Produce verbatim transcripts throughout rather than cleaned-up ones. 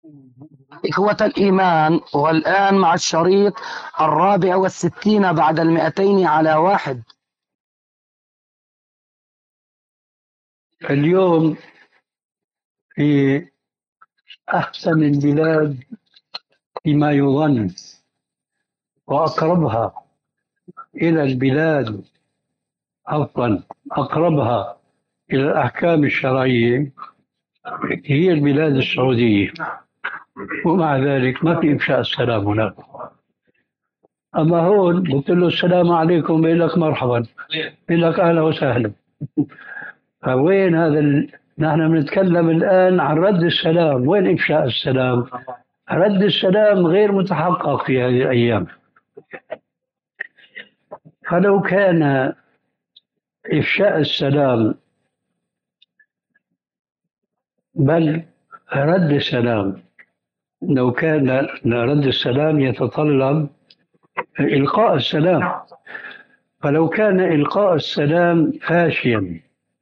إخوة الإيمان، والآن مع الشريط الرابع والستين بعد المئتين على واحد. اليوم في أحسن البلاد فيما يظن وأقربها إلى البلاد، عفوا أقربها إلى الأحكام الشرعية هي البلاد السعودية، ومع ذلك ما في إفشاء السلام هناك. أما هون قلت له السلام عليكم، بيقول لك مرحبا، بيقول لك أهلا وسهلا. فوين هذا ال... نحن بنتكلم الآن عن رد السلام، وين إفشاء السلام؟ رد السلام غير متحقق في هذه الأيام. فلو كان إفشاء السلام، بل رد السلام، لو كان رد السلام يتطلب إلقاء السلام، فلو كان إلقاء السلام فاشيا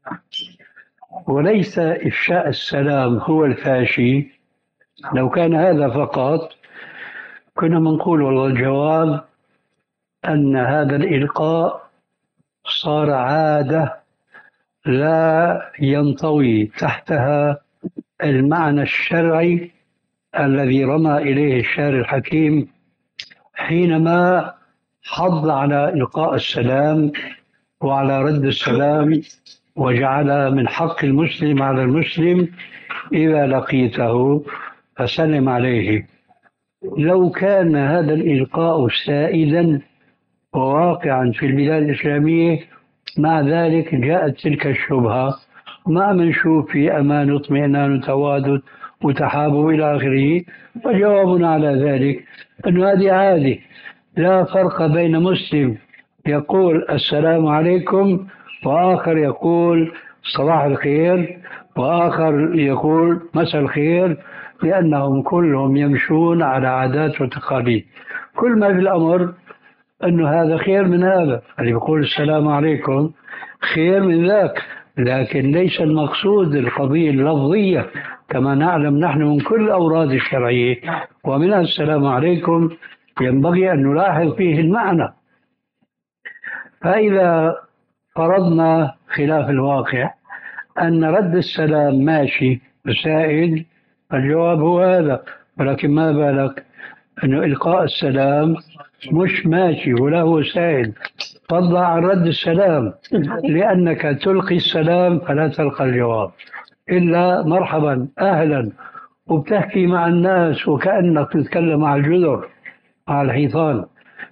وليس إفشاء السلام هو الفاشي، لو كان هذا فقط كنا منقول والله الجواب أن هذا الإلقاء صار عادة لا ينطوي تحتها المعنى الشرعي الذي رمى إليه الشاعر الحكيم حينما حض على إلقاء السلام وعلى رد السلام، وجعل من حق المسلم على المسلم إذا لقيته فسلم عليه. لو كان هذا الإلقاء سائدا وواقعا في البلاد الإسلامية، مع ذلك جاءت تلك الشبهة: ما منشوف في أمان واطمئنان وتوادد وتحابب إلى آخره. فجوابنا على ذلك أن هذه عادة، لا فرق بين مسلم يقول السلام عليكم وآخر يقول صباح الخير وآخر يقول مساء الخير، لأنهم كلهم يمشون على عادات وتقاليد. كل ما في الأمر أنه هذا خير من هذا، اللي بيقول السلام عليكم خير من ذاك، لكن ليس المقصود القضية اللفظية كما نعلم نحن من كل الأوراد الشرعية، ومنها السلام عليكم ينبغي أن نلاحظ فيه المعنى. فإذا فرضنا خلاف الواقع أن رد السلام ماشي سائد، الجواب هو هذا. ولكن ما بالك أنه إلقاء السلام مش ماشي ولا هو سائل، فضل عن رد السلام، لأنك تلقي السلام فلا تلقى الجواب إلا مرحبا أهلا، وبتحكي مع الناس وكأنك تتكلم مع الجذر مع الحيطان،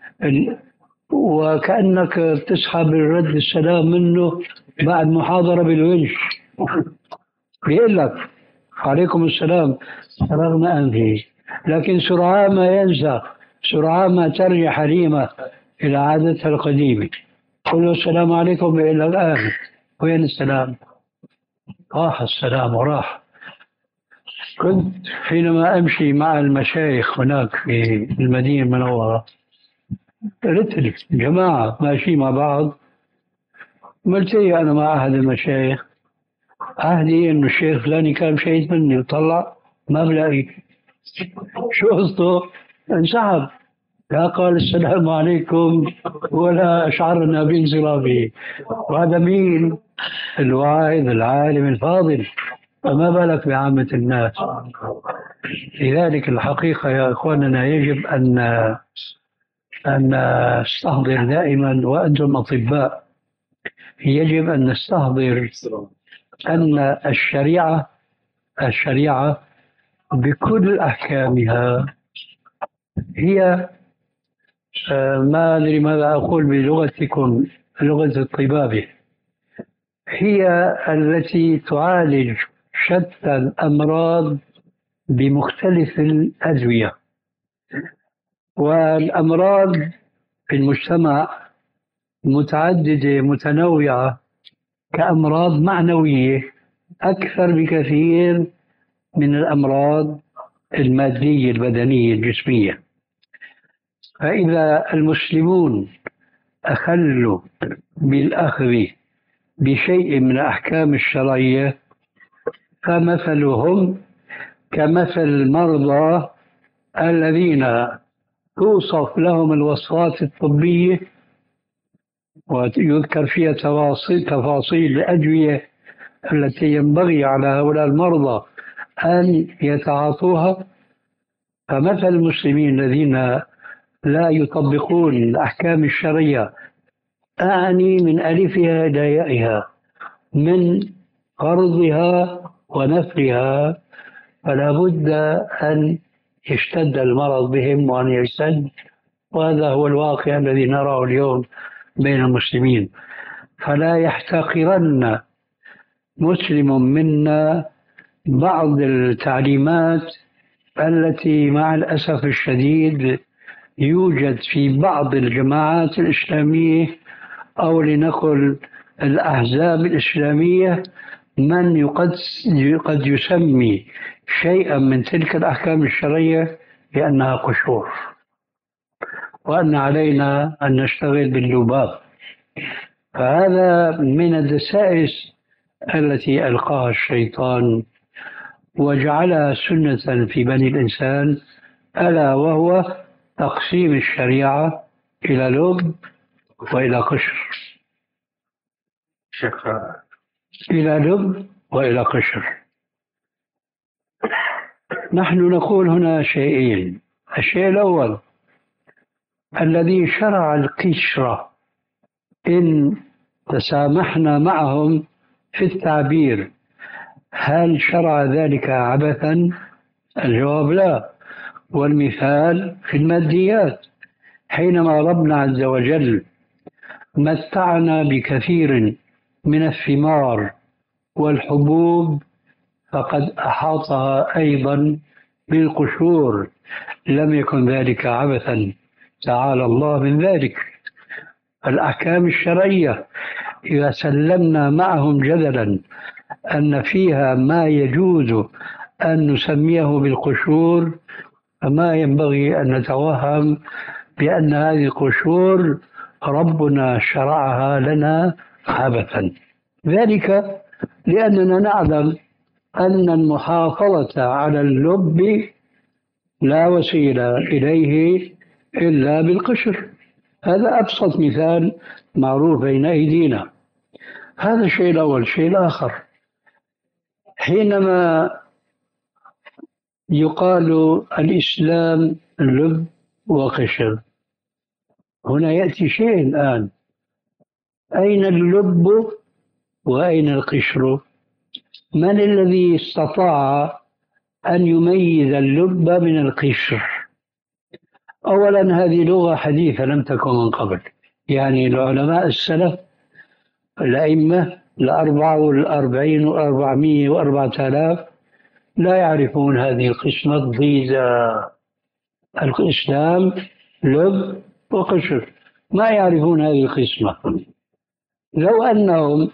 وكأنك تسحب رد السلام منه بعد محاضرة بالونش، بيقول لك عليكم السلام رغم أنفه، لكن سرعان ما ينسى، سرعان ما ترجع حليمة إلى عادتها القديمة، قل له السلام عليكم إلى الآن، وين السلام؟ راح السلام وراح. كنت حينما أمشي مع المشايخ هناك في المدينة المنورة، قلت جماعة ماشي مع بعض، ملتقي أنا مع أحد المشايخ، عهدي إنه الشيخ فلاني كان شهيد مني، وطلع ما بلاقي شو قصته، انسحب، لا قال السلام عليكم ولا أشعرنا بانصرافه. وهذا مين؟ الواعظ العالم الفاضل، فما بالك بعامة الناس. لذلك الحقيقة يا إخواننا يجب أن أن نستحضر دائما، وأنتم أطباء، يجب أن نستحضر أن الشريعة الشريعة بكل أحكامها هي، ما أدري ماذا أقول بلغتكم لغة الطبابة، هي التي تعالج شتى الأمراض بمختلف الأدوية. والأمراض في المجتمع متعددة متنوعة كأمراض معنوية أكثر بكثير من الأمراض المادية البدنية الجسمية. فإذا المسلمون أخلوا بالأخذ بشيء من الأحكام الشرعية، فمثلهم كمثل المرضى الذين توصف لهم الوصفات الطبية ويذكر فيها تفاصيل تفاصيل الأدوية التي ينبغي على هؤلاء المرضى أن يتعاطوها. فمثل المسلمين الذين لا يطبقون الأحكام الشرعية، أعني من ألفها إلى يائها، من فرضها ونفلها، فلا بد أن يشتد المرض بهم وأن يشتد، وهذا هو الواقع الذي نراه اليوم بين المسلمين. فلا يحتقرن مسلم منا بعض التعليمات التي مع الأسف الشديد يوجد في بعض الجماعات الإسلامية أو لنقل الأحزاب الإسلامية من قد قد يسمي شيئا من تلك الأحكام الشرعية بأنها قشور، وأن علينا أن نشتغل باللباب. فهذا من الدسائس التي ألقاها الشيطان وجعلها سنة في بني الإنسان، ألا وهو تقسيم الشريعة إلى لب وإلى قشر، إلى لب وإلى قشر. نحن نقول هنا شيئين. الشيء الأول، الذي شرع القشرة إن تسامحنا معهم في التعبير، هل شرع ذلك عبثا؟ الجواب لا. والمثال في الماديات، حينما ربنا عز وجل متعنا بكثير من الثمار والحبوب فقد أحاطها أيضا بالقشور، لم يكن ذلك عبثا، تعالى الله من ذلك. الأحكام الشرعية إذا سلمنا معهم جدلا أن فيها ما يجوز أن نسميه بالقشور، فما ينبغي أن نتوهم بأن هذه القشور ربنا شرعها لنا عبثا. ذلك لأننا نعلم أن المحافظة على اللب لا وسيلة إليه إلا بالقشر. هذا أبسط مثال معروف بين أيدينا. هذا الشيء الأول. الشيء الآخر، حينما يقال الإسلام لب وقشر، هنا يأتي شيء الآن، أين اللب وأين القشر؟ من الذي استطاع أن يميز اللب من القشر؟ أولا هذه لغة حديثة لم تكن من قبل، يعني العلماء السلف الأئمة الأربعة والأربعين والأربعمية وأربعة آلاف لا يعرفون هذه القسمة الضيزة. الإسلام لب وقشر، ما يعرفون هذه القسمة. لو أنهم،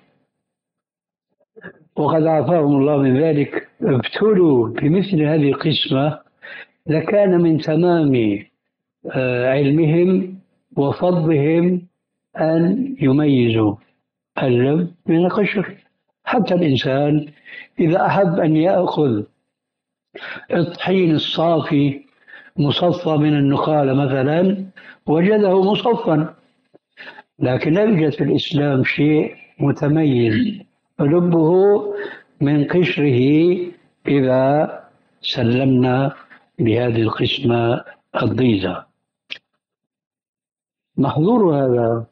وقد عافاهم الله من ذلك، ابتلوا بمثل هذه القسمة لكان من تمام علمهم وفضلهم أن يميزوا اللب من القشر. حتى الإنسان إذا أحب أن يأخذ الطحين الصافي مصفى من النخالة مثلا وجده مصفا، لكن لا يوجد في الإسلام شيء متميز لبه من قشره إذا سلمنا بهذه القسمة الضيزة. محظور هذا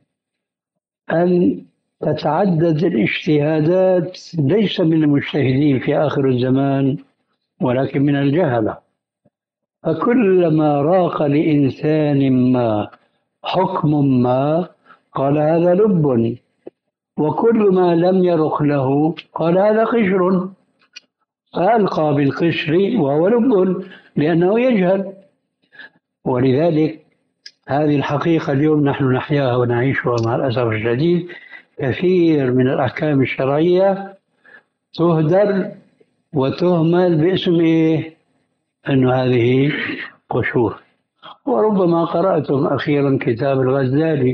أن تتعدد الاجتهادات ليس من المجتهدين في آخر الزمان ولكن من الجهلة، فكلما راق لإنسان ما حكم ما قال هذا لب، وكل ما لم يرق له قال هذا قشر، فألقى بالقشر وهو لب لأنه يجهل. ولذلك هذه الحقيقة اليوم نحن نحياها ونعيشها مع الأسف الشديد. كثير من الأحكام الشرعية تهدر وتهمل باسم إيه؟ أن هذه قشور. وربما قرأتم أخيرا كتاب الغزالي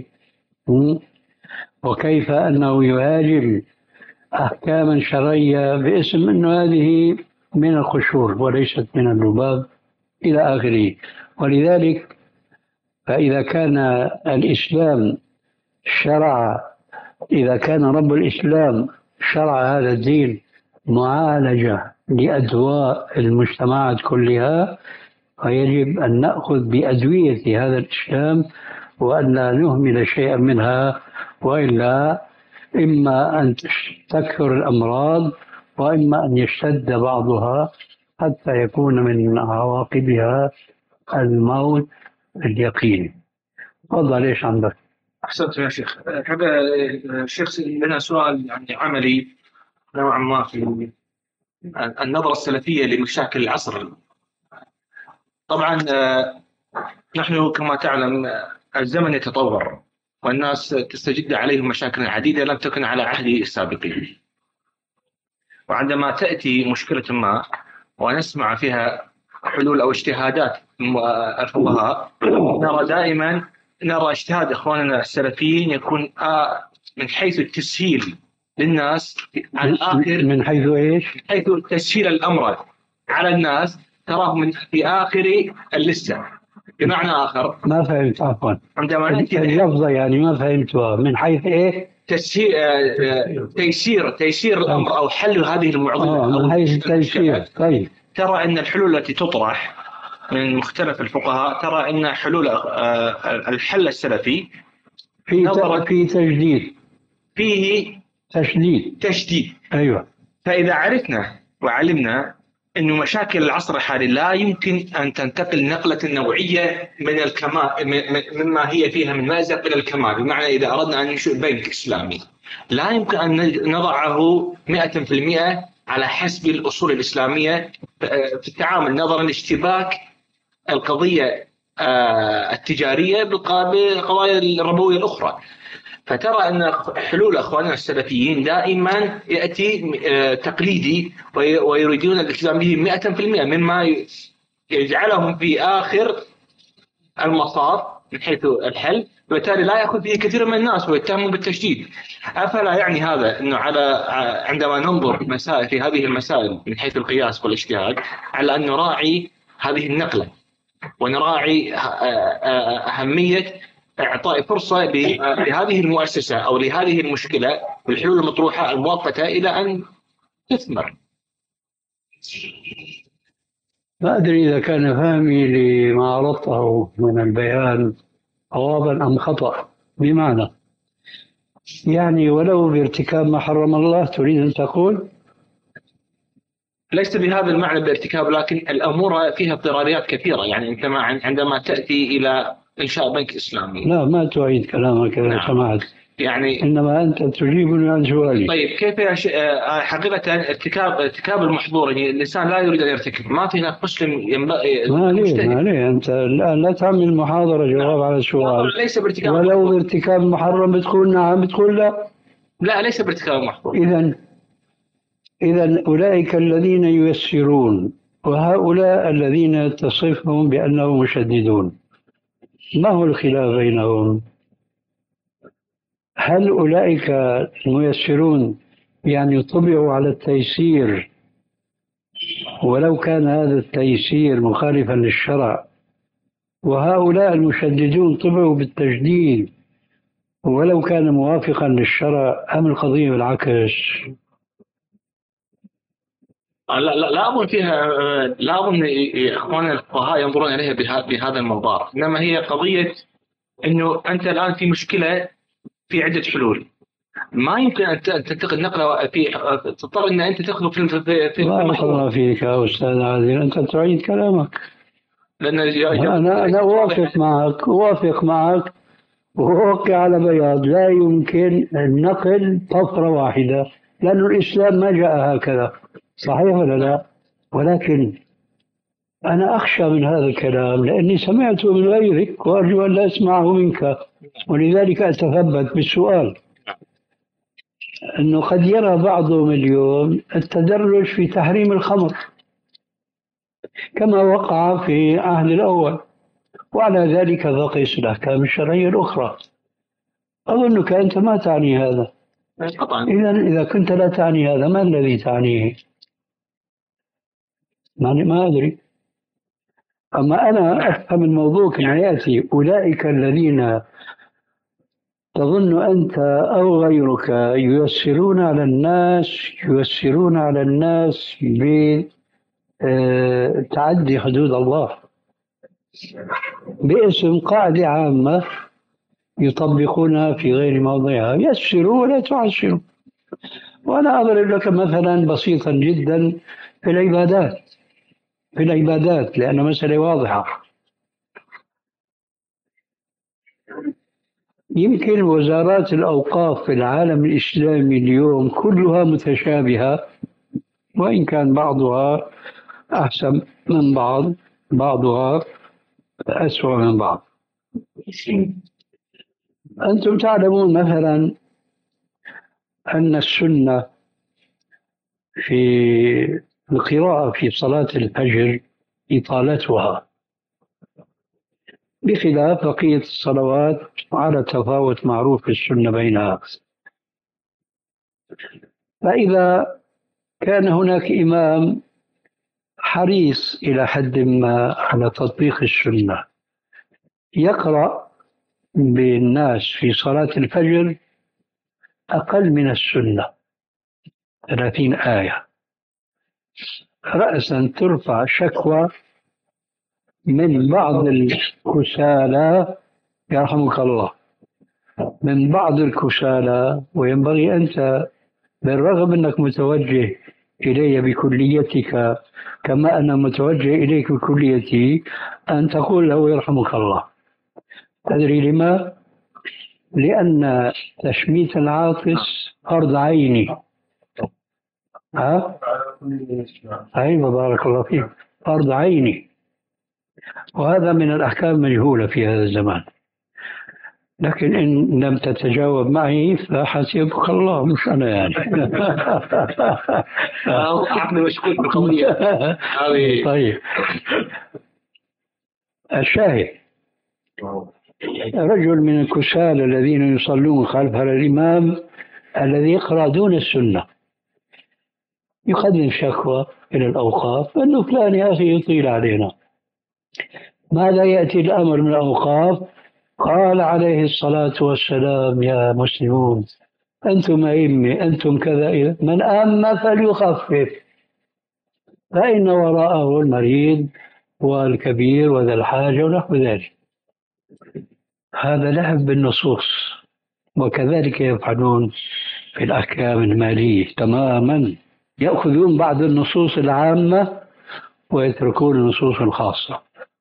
وكيف أنه يهاجم أحكاما شرعية باسم أن هذه من القشور وليست من اللباب إلى آخره. ولذلك فإذا كان الإسلام شرع إذا كان رب الإسلام شرع هذا الدين معالجة لأدواء المجتمعات كلها، فيجب أن نأخذ بأدوية هذا الإسلام وأن لا نهمل شيئا منها، وإلا إما أن تكثر الأمراض وإما أن يشتد بعضها حتى يكون من عواقبها الموت اليقين. تفضل، ايش عندك؟ أحسنت يا شيخ. هذا الشيخ لنا سؤال يعني عملي نوعا ما في النظرة السلفية لمشاكل العصر. طبعا نحن كما تعلم الزمن يتطور والناس تستجد عليهم مشاكل عديدة لم تكن على عهد السابقين، وعندما تأتي مشكلة ما ونسمع فيها حلول أو اجتهادات الفقهاء نرى دائما نرى اجتهاد إخواننا السلفيين يكون من حيث التسهيل للناس على الآخر. من حيث إيش؟ من حيث تسهيل الأمر على الناس تراه من في آخر اللستة. بمعنى آخر ما فهمت عفوا عندما نأتي اللفظة يعني ما فهمتها. من حيث إيه؟ تسهيل تيسير تيسير الأمر أو حل هذه المعضلة. آه من حيث التيسير. طيب، ترى أن الحلول التي تطرح من مختلف الفقهاء ترى أن حلول الحل السلفي في في تجديد، فيه تشديد تشديد. أيوة. فإذا عرفنا وعلمنا أن مشاكل العصر الحالي لا يمكن أن تنتقل نقلة نوعية من الكمال مما هي فيها من مأزق إلى الكمال، بمعنى إذا أردنا أن ننشئ بنك إسلامي لا يمكن أن نضعه مئة في المئة على حسب الأصول الإسلامية في التعامل، نظرا لاشتباك القضية التجارية بالقضايا الربوية الأخرى. فترى أن حلول أخواننا السلفيين دائما يأتي تقليدي ويريدون الالتزام به مئة في المئة مما يجعلهم في آخر المصاف من حيث الحل، وبالتالي لا يأخذ به كثير من الناس ويتهمون بالتشديد. أفلا يعني هذا أنه على عندما ننظر مسائل في هذه المسائل من حيث القياس والاجتهاد على أن نراعي هذه النقلة ونراعي أهمية إعطاء فرصة لهذه المؤسسة أو لهذه المشكلة والحلول المطروحة المؤقتة إلى أن تثمر. ما أدري إذا كان فهمي لما عرضته من البيان صوابا أم خطأ. بمعنى يعني ولو بارتكاب ما حرم الله تريد أن تقول؟ ليس بهذا المعنى بارتكاب، لكن الأمور فيها اضطراريات كثيرة. يعني أنت عندما تأتي إلى إنشاء بنك إسلامي. لا، ما تعيد كلامك إذا نعم. سمعت. يعني إنما أنت تجيبني عن سؤالي. طيب كيف يا ش... حقيقة ارتكاب ارتكاب المحظور يعني الإنسان لا يريد أن يرتكب، ما في هناك مسلم ينبغي. ما ليه ما ليه أنت الآن لا تعمل محاضرة جواب على السؤال. ليس بارتكاب ولو بارتكاب محرم بتقول نعم بتقول لا. لا ليس بارتكاب محظور. إذا إذا أولئك الذين ييسرون وهؤلاء الذين تصفهم بأنهم مشددون، ما هو الخلاف بينهم؟ هل أولئك الميسرون يعني طبعوا على التيسير ولو كان هذا التيسير مخالفا للشرع، وهؤلاء المشددون طبعوا بالتجديد ولو كان موافقا للشرع، أم القضية بالعكس؟ لا لا لا أظن فيها، لا أظن إخواننا الفقهاء ينظرون إليها بهذا المنظار، إنما هي قضية إنه أنت الآن في مشكلة في عدة حلول، ما يمكن أن تنتقل نقلة في تضطر أن أنت تأخذ في في في بارك الله فيك يا أستاذ عادل، أنت تعيد كلامك. لأن أنا أنا أوافق معك أوافق معك وأوقع على بياض، لا يمكن النقل طفرة واحدة لأن الإسلام ما جاء هكذا، صحيح ولا لا؟ ولكن أنا أخشى من هذا الكلام لأني سمعته من غيرك وأرجو أن لا أسمعه منك، ولذلك أتثبت بالسؤال. أنه قد يرى بعضهم اليوم التدرج في تحريم الخمر كما وقع في عهد الأول، وعلى ذلك فقس الأحكام الشرعية الأخرى. أظنك أنت ما تعني هذا. إذا إذا كنت لا تعني هذا، ما الذي تعنيه؟ يعني ما أدري. أما أنا أفهم الموضوع كما يأتي: أولئك الذين تظن أنت أو غيرك ييسرون على الناس ييسرون على الناس بتعدي حدود الله باسم قاعدة عامة يطبقونها في غير موضعها. يسروا ولا تعسروا. وأنا أضرب لك مثلا بسيطا جدا في العبادات في العبادات لأن مسألة واضحة. يمكن وزارات الأوقاف في العالم الإسلامي اليوم كلها متشابهة، وإن كان بعضها أحسن من بعض، بعضها أسوأ من بعض. أنتم تعلمون مثلا أن السنة في القراءة في صلاة الفجر إطالتها، بخلاف بقية الصلوات على تفاوت معروف في السنة بينها. فإذا كان هناك إمام حريص إلى حد ما على تطبيق السنة يقرأ بالناس في صلاة الفجر أقل من السنة ثلاثين آية، رأسا ترفع شكوى من بعض الكسالى، يرحمك الله، من بعض الكسالى. وينبغي أنت بالرغم أنك متوجه إلي بكليتك كما أنا متوجه إليك بكليتي أن تقول له يرحمك الله. تدري لما؟ لأن تشميت العاطس فرض عيني. ها؟ أيوة بارك الله فيك، فرض عيني، وهذا من الأحكام المجهولة في هذا الزمان. لكن إن لم تتجاوب معي فحسبك الله مش أنا يعني. أحنا مشغول بالقضية. طيب، الشاهد رجل من الكسالى الذين يصلون خلف الإمام الذي يقرأ دون السنة يقدم شكوى إلى الأوقاف أنه فلان يا أخي يطيل علينا. ماذا يأتي الأمر من الأوقاف؟ قال عليه الصلاة والسلام: يا مسلمون أنتم أئمة، أنتم كذا، من أم فليخفف فإن وراءه المريض والكبير وذا الحاجة ونحو ذلك. هذا لعب بالنصوص، وكذلك يفعلون في الأحكام المالية تماما، يأخذون بعض النصوص العامة ويتركون النصوص الخاصة.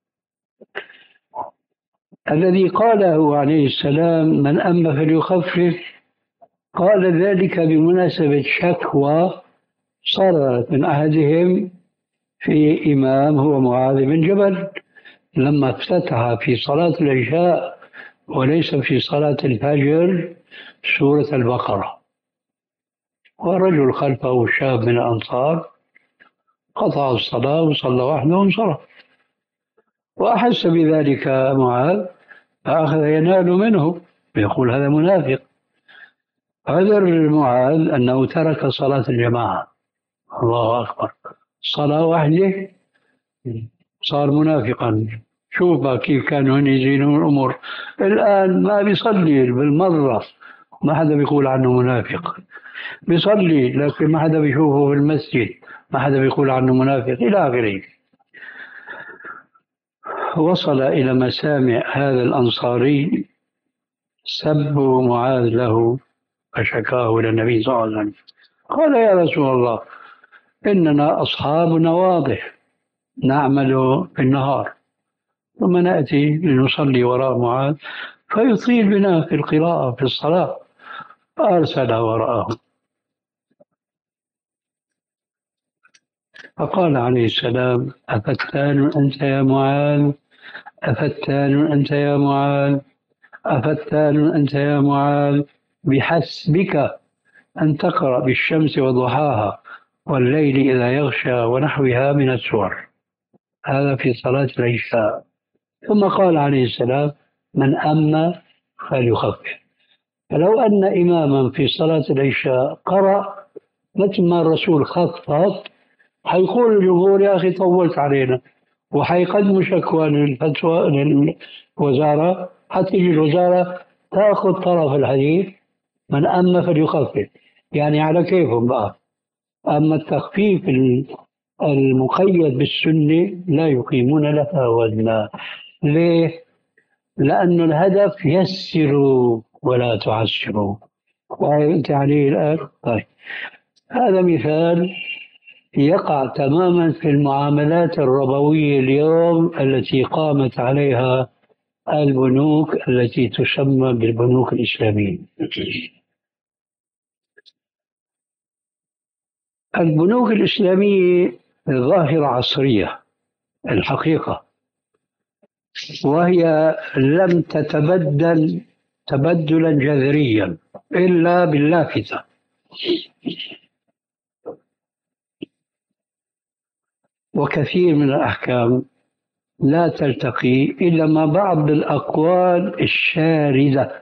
الذي قاله عليه السلام من أم فليخفف قال ذلك بمناسبة شكوى صارت من أحدهم في إمام هو معاذ بن جبل لما افتتح في صلاة العشاء وليس في صلاة الفجر سورة البقرة، ورجل خلفه شاب من الأنصار قطع الصلاة وصلى وحده وانصرف، وأحس بذلك معاذ فأخذ ينال منه ويقول هذا منافق. عذر معاذ أنه ترك صلاة الجماعة. الله أكبر، صلاة واحدة صار منافقا. شوف كيف كانوا هن يزينون الأمور. الآن ما بيصلي بالمرة ما حدا بيقول عنه منافق، بيصلي لكن ما حدا بيشوفه في المسجد ما حدا بيقول عنه منافق إلى آخره. وصل إلى مسامع هذا الأنصاري سب معاذ له فشكاه إلى النبي صلى الله عليه وسلم. قال يا رسول الله إننا أصحاب نواضح نعمل في النهار ثم نأتي لنصلي وراء معاذ فيطيل بنا في القراءة في الصلاة، فأرسل وراءه. فقال عليه السلام أفتان أنت يا معاذ أفتان أنت يا معاذ أفتان أنت يا معاذ بحسبك أن تقرأ بالشمس وضحاها والليل إذا يغشى ونحوها من السور. هذا في صلاة العشاء. ثم قال عليه السلام من أم فليخفف. فلو أن إماما في صلاة العشاء قرأ مثل ما الرسول خفف حيقول الجمهور يا أخي طولت علينا، وحيقدموا شكوى للفتوى للوزارة، حتيجي الوزارة تأخذ طرف الحديث من أما فليخفف، يعني على كيفهم بقى. أما التخفيف المقيد بالسنة لا يقيمون لها وزنا. ليه؟ لأن الهدف يسروا ولا تعسروا، وأنت عليه الآن. طيب، هذا مثال يقع تماما في المعاملات الربوية اليوم التي قامت عليها البنوك التي تسمى بالبنوك الإسلامية. البنوك الإسلامية ظاهرة عصرية الحقيقة، وهي لم تتبدل تبدلا جذريا إلا باللافتة. وكثير من الأحكام لا تلتقي إلا مع بعض الأقوال الشاردة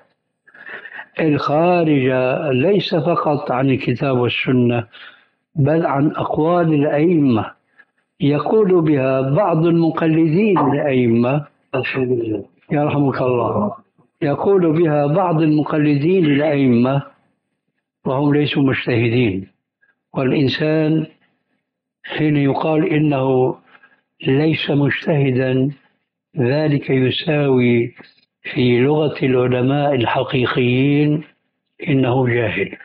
الخارجة ليس فقط عن الكتاب والسنة، بل عن أقوال الأئمة يقول بها بعض المقلدين للأئمة. يرحمك الله. يقول بها بعض المقلدين للأئمة وهم ليسوا مجتهدين. والإنسان حين يقال إنه ليس مجتهدا ذلك يساوي في لغة العلماء الحقيقيين إنه جاهل.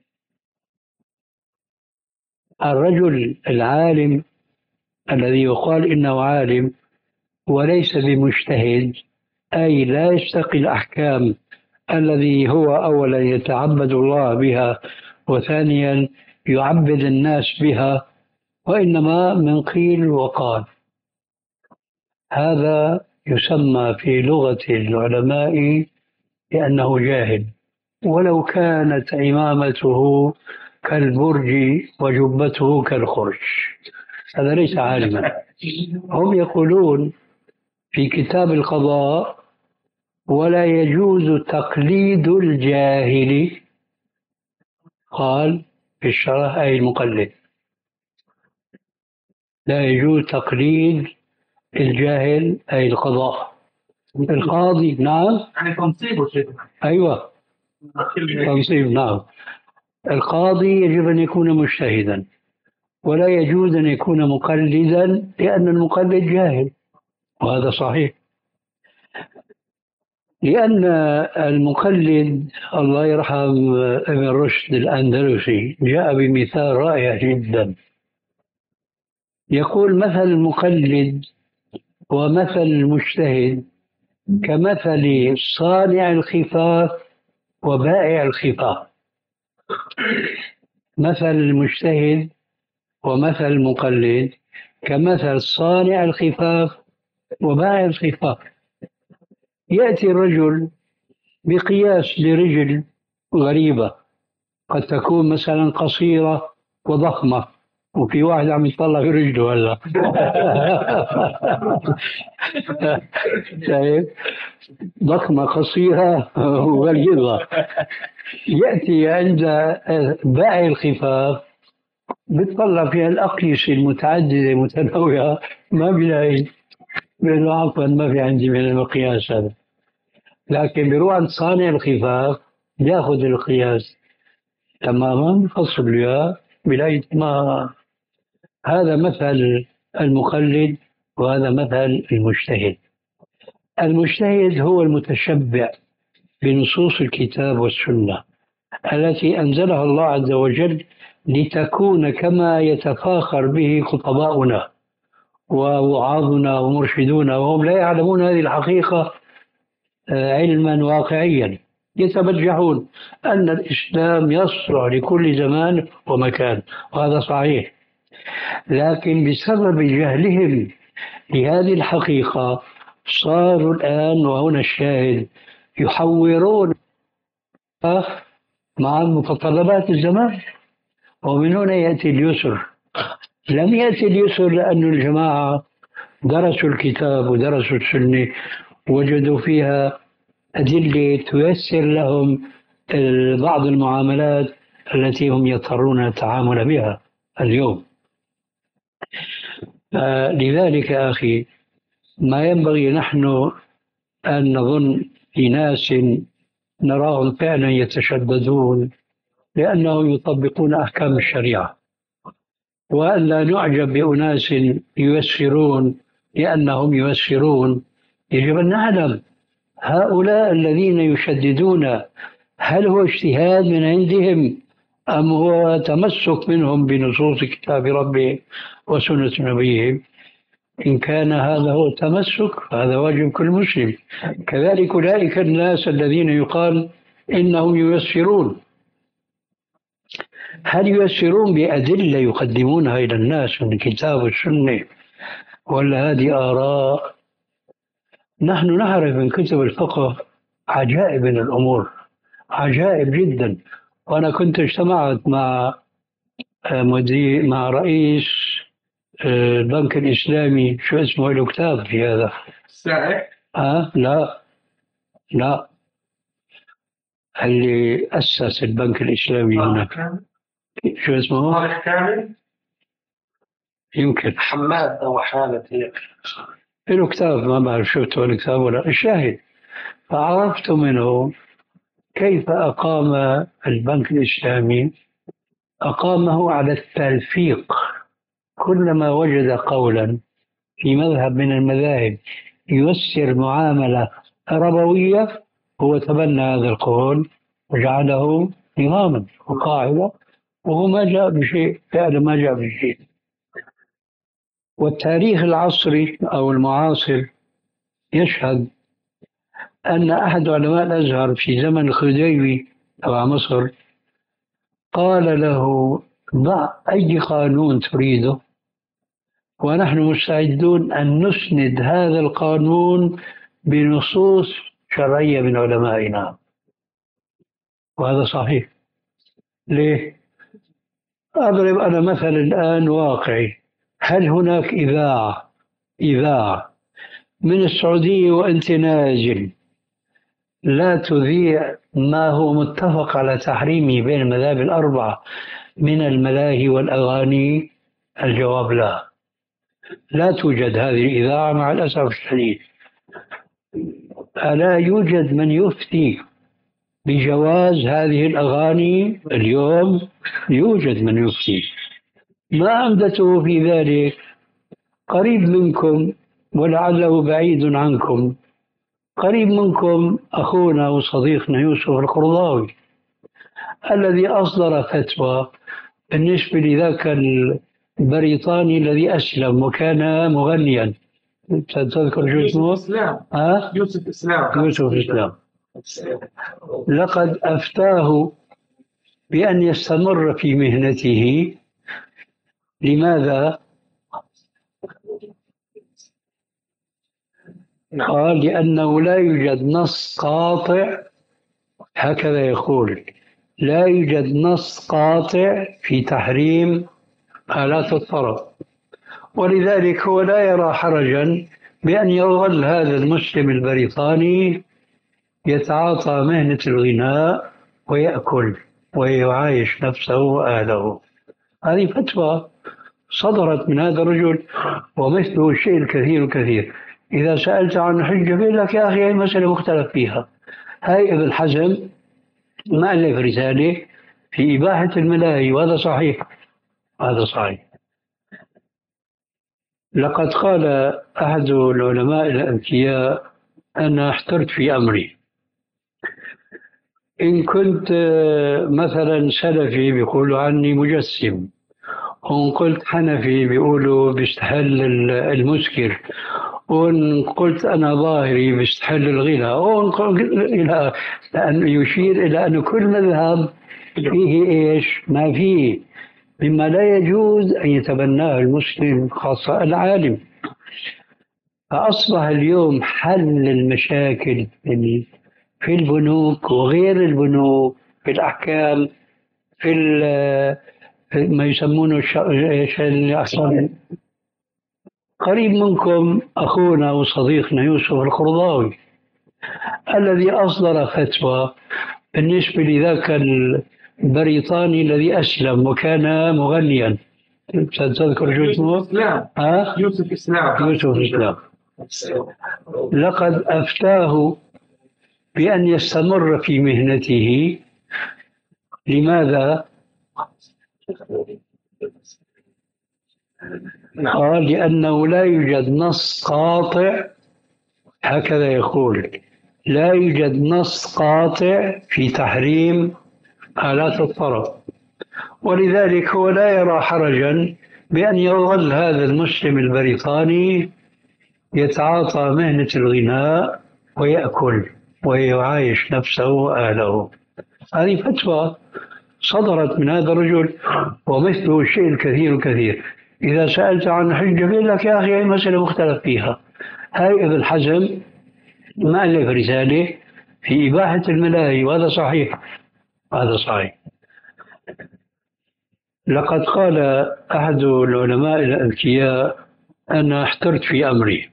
الرجل العالم الذي يقال إنه عالم وليس بمجتهد، أي لا يستقي الأحكام الذي هو أولا يتعبد الله بها وثانيا يعبد الناس بها، وإنما من قيل وقال، هذا يسمى في لغة العلماء بأنه جاهل، ولو كانت عمامته كالبرج وجبته كالخرج، هذا ليس عالما. هم يقولون في كتاب القضاء: ولا يجوز تقليد الجاهل. قال في الشرح أي المقلد، لا يجوز تقليد الجاهل أي القضاء. القاضي نعم، يعني تنصيبه شيء. أيوة تنصيب نعم. القاضي يجب أن يكون مجتهدا، ولا يجوز أن يكون مقلدا لأن المقلد جاهل، وهذا صحيح. لأن المقلد الله يرحم ابن رشد الأندلسي جاء بمثال رائع جدا. يقول: مثل المقلد ومثل المجتهد كمثل صانع الخفاف وبائع الخفاف. مثل المجتهد ومثل المقلد كمثل صانع الخفاف وبائع الخفاف. يأتي الرجل بقياس لرجل غريبة، قد تكون مثلا قصيرة وضخمة، وفي واحد عم يطلع في رجله هلا شايف؟ ضخمة قصيرة وغليظة. يأتي عند بائع الخفاف بتطلع فيها الأقيسة المتعددة المتنوعة، ما بيلاقي، بيقول له عفوا ما في عندي من المقياس هذا. لكن بيروح عند صانع الخفاف بياخذ القياس تماما بفصل له بلاقي ما. هذا مثل المقلد وهذا مثل المجتهد. المجتهد هو المتشبع بنصوص الكتاب والسنة التي أنزلها الله عز وجل لتكون كما يتفاخر به خطباؤنا ووعاظنا ومرشدونا، وهم لا يعلمون هذه الحقيقة علما واقعيا، يتبجحون أن الإسلام يصلح لكل زمان ومكان، وهذا صحيح. لكن بسبب جهلهم لهذه الحقيقة صاروا الآن، وهنا الشاهد، يحورون مع متطلبات الزمان. ومن هنا يأتي اليسر. لم يأتي اليسر لأن الجماعة درسوا الكتاب ودرسوا السنة، وجدوا فيها أدلة تيسر لهم بعض المعاملات التي هم يضطرون التعامل بها اليوم. لذلك أخي ما ينبغي نحن أن نظن في ناس نراهم فعلا يتشددون لأنهم يطبقون أحكام الشريعة، وأن لا نعجب بأناس ييسرون لأنهم ييسرون. يجب أن نعلم هؤلاء الذين يشددون هل هو اجتهاد من عندهم أم هو تمسك منهم بنصوص كتاب ربه وسنة نبيه؟ إن كان هذا هو التمسك فهذا واجب كل مسلم. كذلك أولئك الناس الذين يقال إنهم ييسرون، هل ييسرون بأدلة يقدمونها إلى الناس من الكتاب والسنة ولا هذه آراء؟ نحن نعرف من كتب الفقه عجائب من الأمور، عجائب جدا. وأنا كنت اجتمعت مع مدير مع رئيس البنك الإسلامي، شو اسمه له كتاب في هذا؟ سائق؟ أه لا لا، اللي أسس البنك الإسلامي هنا شو اسمه؟ صالح كامل يمكن، حماد أو حالة هيك له كتاب ما بعرف شفته الكتاب ولا. الشاهد فعرفت منه كيف أقام البنك الإسلامي، أقامه على التلفيق. كلما وجد قولا في مذهب من المذاهب ييسر معاملة ربوية هو تبنى هذا القول وجعله نظاما وقاعدة، وهو ما جاء بشيء، فعلا ما جاء بشيء. والتاريخ العصري أو المعاصر يشهد أن أحد علماء الأزهر في زمن الخديوي تبع مصر قال له ضع أي قانون تريده ونحن مستعدون أن نسند هذا القانون بنصوص شرعية من علمائنا. وهذا صحيح. ليه؟ أضرب أنا مثل الآن واقعي. هل هناك إذاعة إذاعة من السعودية وأنت نازل لا تذيع ما هو متفق على تحريمه بين المذاهب الأربعة من الملاهي والأغاني؟ الجواب لا، لا توجد هذه الإذاعة مع الأسف الشديد. ألا يوجد من يفتي بجواز هذه الأغاني اليوم؟ يوجد من يفتي. ما أمدته في ذلك؟ قريب منكم ولعله بعيد عنكم، قريب منكم أخونا وصديقنا يوسف القرضاوي الذي أصدر فتوى بالنسبة لذاك البريطاني الذي أسلم وكان مغنيا. تذكر شو اسمه؟ إسلام. ها؟ يوسف إسلام. يوسف إسلام. لقد أفتاه بأن يستمر في مهنته. لماذا؟ قال لأنه لا يوجد نص قاطع، هكذا يقول، لا يوجد نص قاطع في تحريم آلات الطرب، ولذلك هو لا يرى حرجا بأن يظل هذا المسلم البريطاني يتعاطى مهنة الغناء ويأكل ويعايش نفسه وأهله. هذه فتوى صدرت من هذا الرجل، ومثله الشيء الكثير الكثير. إذا سألت عن حجة بيقول لك يا أخي هذه مسألة مختلف فيها. هاي ابن حزم ما ألف رسالة في إباحة الملاهي، وهذا صحيح، هذا صحيح. لقد قال أحد العلماء الأذكياء: أنا احترت في أمري، إن كنت مثلا سلفي بيقولوا عني مجسم، وإن قلت حنفي بيقولوا بيستحل المسكر، وإن قلت أنا ظاهري بيستحل الغنى، وإن قلت إلى أن يشير إلى أن كل مذهب فيه إيش ما فيه مما لا يجوز أن يتبناه المسلم خاصة العالم. فأصبح اليوم حل المشاكل في البنوك وغير البنوك، في الأحكام، في ما يسمونه الأحسن. قريب منكم أخونا وصديقنا يوسف القرضاوي الذي أصدر فتوى بالنسبة لذاك البريطاني الذي أسلم وكان مغنيا. تذكر شو اسمه؟ لا ها؟ يوسف إسلام. يوسف إسلام. لقد أفتاه بأن يستمر في مهنته. لماذا؟ قال لأنه لا يوجد نص قاطع، هكذا يقول، لا يوجد نص قاطع في تحريم آلات الطرب، ولذلك هو لا يرى حرجا بأن يظل هذا المسلم البريطاني يتعاطى مهنة الغناء ويأكل ويعايش نفسه وأهله. هذه فتوى صدرت من هذا الرجل، ومثله الشيء الكثير الكثير. إذا سألت عن حجة يقول لك يا أخي هي مسألة مختلف فيها. هاي ابن حزم مؤلف رسالة في إباحة الملاهي، وهذا صحيح، هذا صحيح. لقد قال أحد العلماء الأذكياء: أنا احترت في أمري،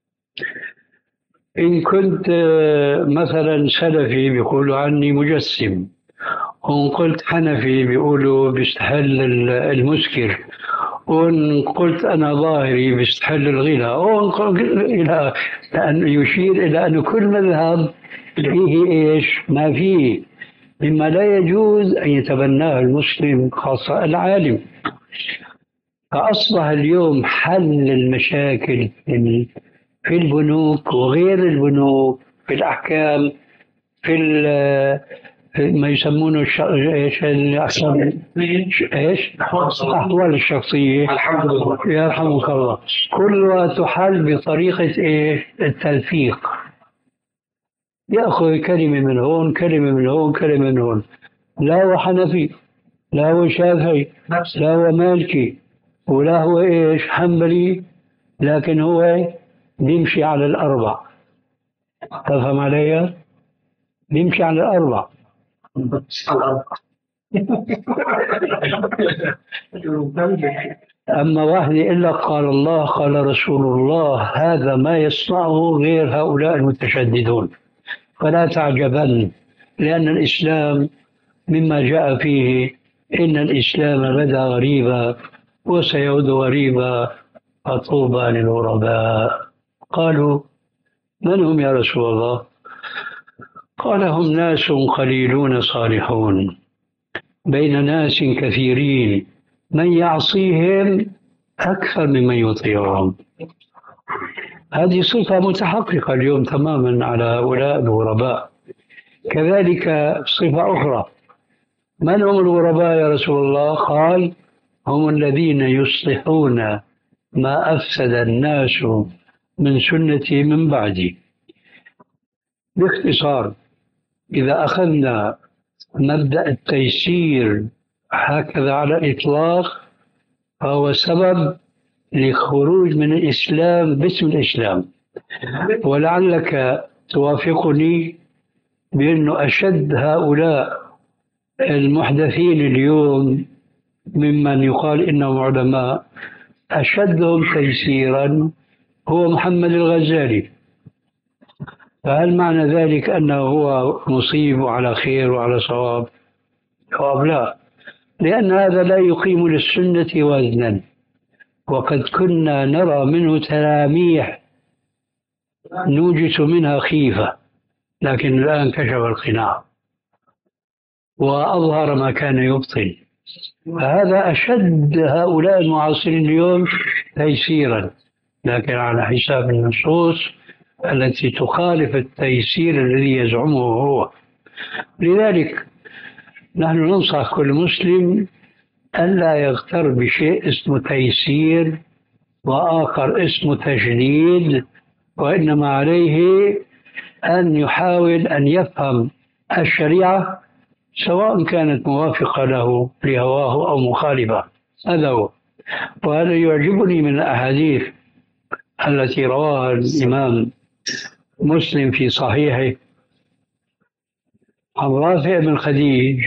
إن كنت مثلا سلفي بيقولوا عني مجسم، وإن قلت حنفي بيقولوا بيستحل المسكر، وإن قلت أنا ظاهري بيستحل الغنى، وإن قلت إلى أن يشير إلى أن كل مذهب فيه إيش ما فيه مما لا يجوز أن يتبناه المسلم، خاصة العالم. فأصبح اليوم حل المشاكل في البنوك وغير البنوك، في الأحكام، في ما يسمونه ايش ايش الاحوال الشخصيه، الحمد لله يرحمك الله، كلها تحل بطريقه ايش؟ التلفيق. ياخذ كلمه من هون، كلمه من هون، كلمه من هون. لا هو حنفي، لا هو شافعي، لا هو مالكي، ولا هو ايش حنبلي، لكن هو بيمشي على الاربع. تفهم علي؟ بيمشي على الاربع. أما واحد يقول لك قال الله قال رسول الله، هذا ما يصنعه غير هؤلاء المتشددون. فلا تعجبن، لأن الإسلام مما جاء فيه إن الإسلام بدا غريبا وسيعود غريبا فطوبى للغرباء. قالوا: من هم يا رسول الله؟ قال: هم ناس قليلون صالحون بين ناس كثيرين من يعصيهم أكثر ممن يطيعهم. هذه صفة متحققة اليوم تماما على هؤلاء الغرباء. كذلك صفة أخرى: من هم الغرباء يا رسول الله؟ قال: هم الذين يصلحون ما أفسد الناس من سنتي من بعدي. باختصار، إذا أخذنا مبدأ التيسير هكذا على الإطلاق، فهو سبب للخروج من الإسلام باسم الإسلام. ولعلك توافقني بأن أشد هؤلاء المحدثين اليوم ممن يقال إنهم علماء، أشدهم تيسيرا هو محمد الغزالي. فهل معنى ذلك أنه هو مصيب وعلى خير وعلى صواب؟ جواب: لا، لأن هذا لا يقيم للسنة وزنا، وقد كنا نرى منه تلاميح نوجس منها خيفة، لكن الآن كشف القناع وأظهر ما كان يبطن. فهذا أشد هؤلاء المعاصرين اليوم تيسيرا، لكن على حساب النصوص التي تخالف التيسير الذي يزعمه هو. لذلك نحن ننصح كل مسلم ألا يغتر بشيء اسمه تيسير وآخر اسمه تجديد، وإنما عليه أن يحاول أن يفهم الشريعة سواء كانت موافقة له لهواه أو مخالفة. هذا هو. وهذا يعجبني من الأحاديث التي رواها الإمام مسلم في صحيحه عن رافع بن خديج،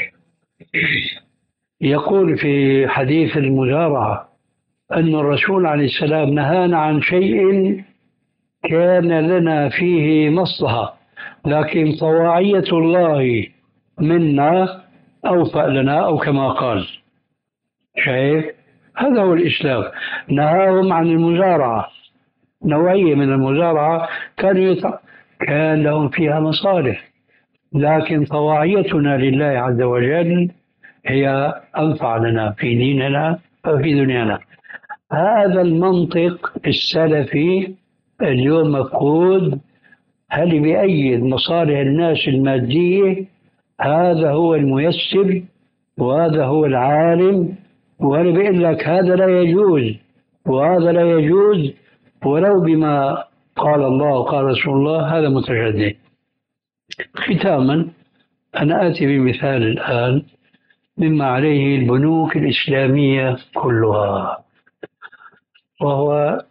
يقول في حديث المزارعة أن الرسول عليه السلام نهانا عن شيء كان لنا فيه مصلحة، لكن طواعية الله منا أوفأ لنا، أو كما قال. شايف؟ هذا هو الإسلام. نهاهم عن المزارعة، نوعية من المزارعة كانوا يطع... كان لهم فيها مصالح، لكن طواعيتنا لله عز وجل هي أنفع لنا في ديننا وفي دنيانا. هذا المنطق السلفي اليوم مفقود. هل بيأيد مصالح الناس المادية؟ هذا هو الميسر وهذا هو العالم، وأنا بقول لك هذا لا يجوز وهذا لا يجوز ولو بما قال الله وقال رسول الله، هذا متجدد. ختاما أنا آتي بمثال الآن مما عليه البنوك الإسلامية كلها، وهو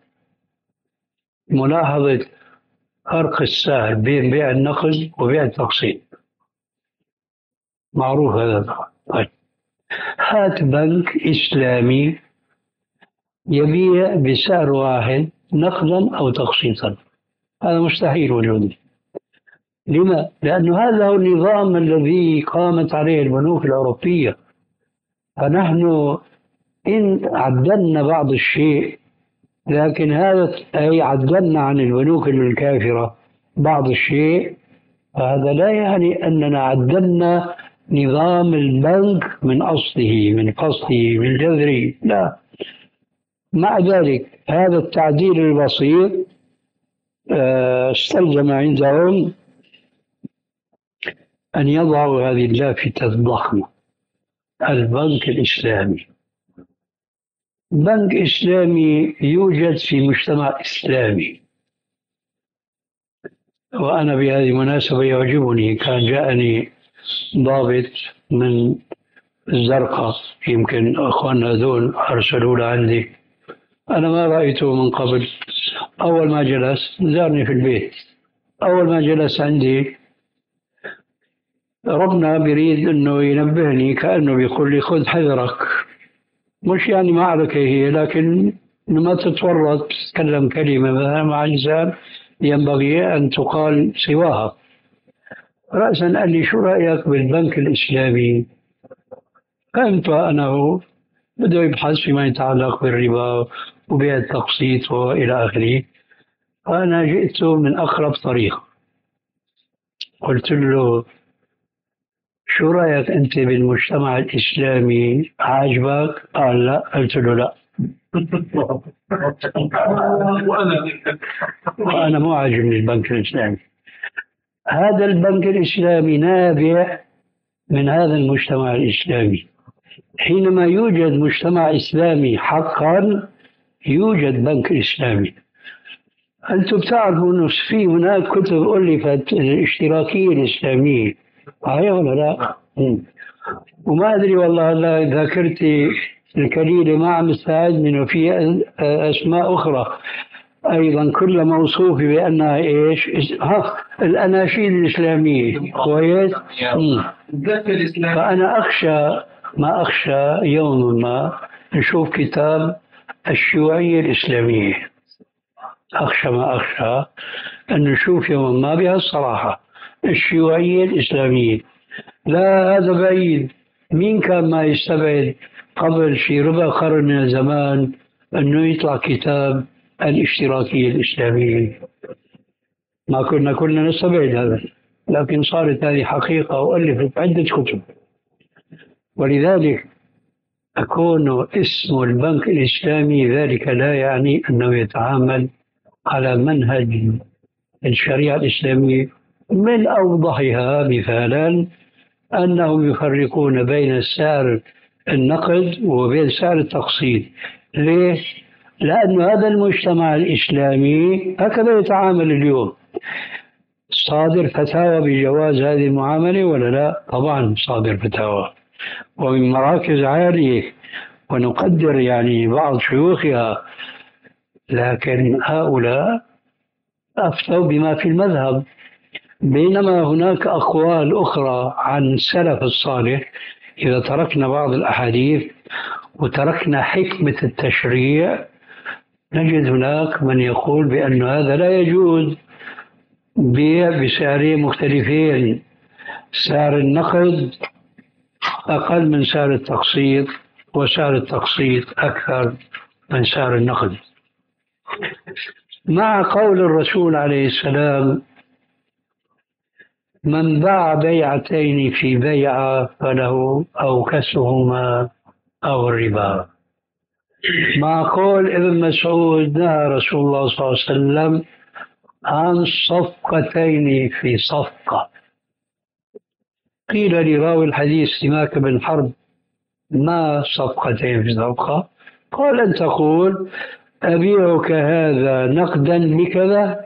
ملاحظة فرق السعر بين بيع النقد وبيع التقسيط. معروف هذا. طيب، هات بنك إسلامي يبيع بسعر واحد نقدا أو تقسيطا، هذا مستحيل وجوده. لما؟ لأن هذا هو النظام الذي قامت عليه البنوك الأوروبية. فنحن إن عدلنا بعض الشيء، لكن هذا أي عدلنا عن البنوك الكافرة بعض الشيء، فهذا لا يعني أننا عدلنا نظام البنك من أصله من قصده من جذره، لا. مع ذلك هذا التعديل البسيط استلزم عندهم أن يضعوا هذه اللافتة الضخمة: البنك الإسلامي. بنك إسلامي يوجد في مجتمع إسلامي. وأنا بهذه المناسبة يعجبني، كان جاءني ضابط من الزرقاء، يمكن أخواننا هذول أرسلوا له عندي، أنا ما رأيته من قبل. أول ما جلس زارني في البيت، أول ما جلس عندي ربنا بيريد أنه ينبهني، كأنه بيقول لي خذ حذرك. مش يعني معركة هي، لكن ما تتورط تتكلم كلمة مثلا مع إنسان ينبغي أن تقال سواها. رأسا قال لي شو رأيك بالبنك الإسلامي؟ فهمت أنه بده يبحث فيما يتعلق بالربا وبيع التقسيط وإلى آخره. فأنا جئت من أقرب طريق، قلت له شو رأيك أنت بالمجتمع الإسلامي؟ عاجبك؟ قال لا. قلت له لا. وأنا مو عاجبني البنك الإسلامي. هذا البنك الإسلامي نابع من هذا المجتمع الإسلامي. حينما يوجد مجتمع إسلامي حقا يوجد بنك إسلامي. أنتم بتعرفوا أنه في هناك كتب ألفت الاشتراكية الإسلامية، هاي ولا لا؟ وما أدري والله، هلا ذاكرتي القليلة ما عم تساعدني، إنه في أسماء أخرى أيضا كلها موصوفة بأنها إيش؟ ها، الأناشيد الإسلامية. كويس؟ فأنا أخشى ما أخشى يوم ما نشوف كتاب الشيوعية الإسلامية. أخشى ما أخشى أن نشوف يوم ما بها الصراحة الشيوعية الإسلامية. لا، هذا بعيد. مين كان ما يستبعد قبل شي ربع قرن من الزمان أنه يطلع كتاب الاشتراكية الإسلامية؟ ما كنا كنا نستبعد هذا، لكن صارت هذه حقيقة وألفت عدة كتب. ولذلك أكون اسم البنك الإسلامي ذلك لا يعني أنه يتعامل على منهج الشريعة الإسلامية. من أوضحها مثالا أنهم يفرقون بين سعر النقد وبين سعر التقسيط. ليش؟ لأن هذا المجتمع الإسلامي هكذا يتعامل اليوم. صادر فتاوى بجواز هذه المعاملة ولا لا؟ طبعا صادر فتاوى ومن مراكز عالية ونقدر يعني بعض شيوخها، لكن هؤلاء أفتوا بما في المذهب، بينما هناك أقوال أخرى عن السلف الصالح. إذا تركنا بعض الأحاديث وتركنا حكمة التشريع نجد هناك من يقول بأن هذا لا يجوز، بيع بسعرين مختلفين، سعر النقد أقل من سعر التقسيط وسعر التقسيط أكثر من سعر النقد. مع قول الرسول عليه السلام: من باع بيعتين في بيعة فله أو كسهما أو الربا. مع قول ابن مسعود: نهى رسول الله صلى الله عليه وسلم عن صفقتين في صفقة. قيل لراوي الحديث سماك بن حرب: ما صفقتين في صفقة؟ قال: أن تقول أبيعك هذا نقدا بكذا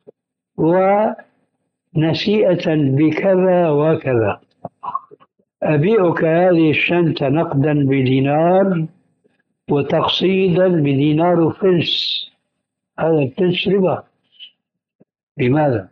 ونسيئة بكذا وكذا. أبيعك هذه الشنطة نقدا بدينار وتقسيطا بدينار وفلس. هذا الفلس ربا. لماذا؟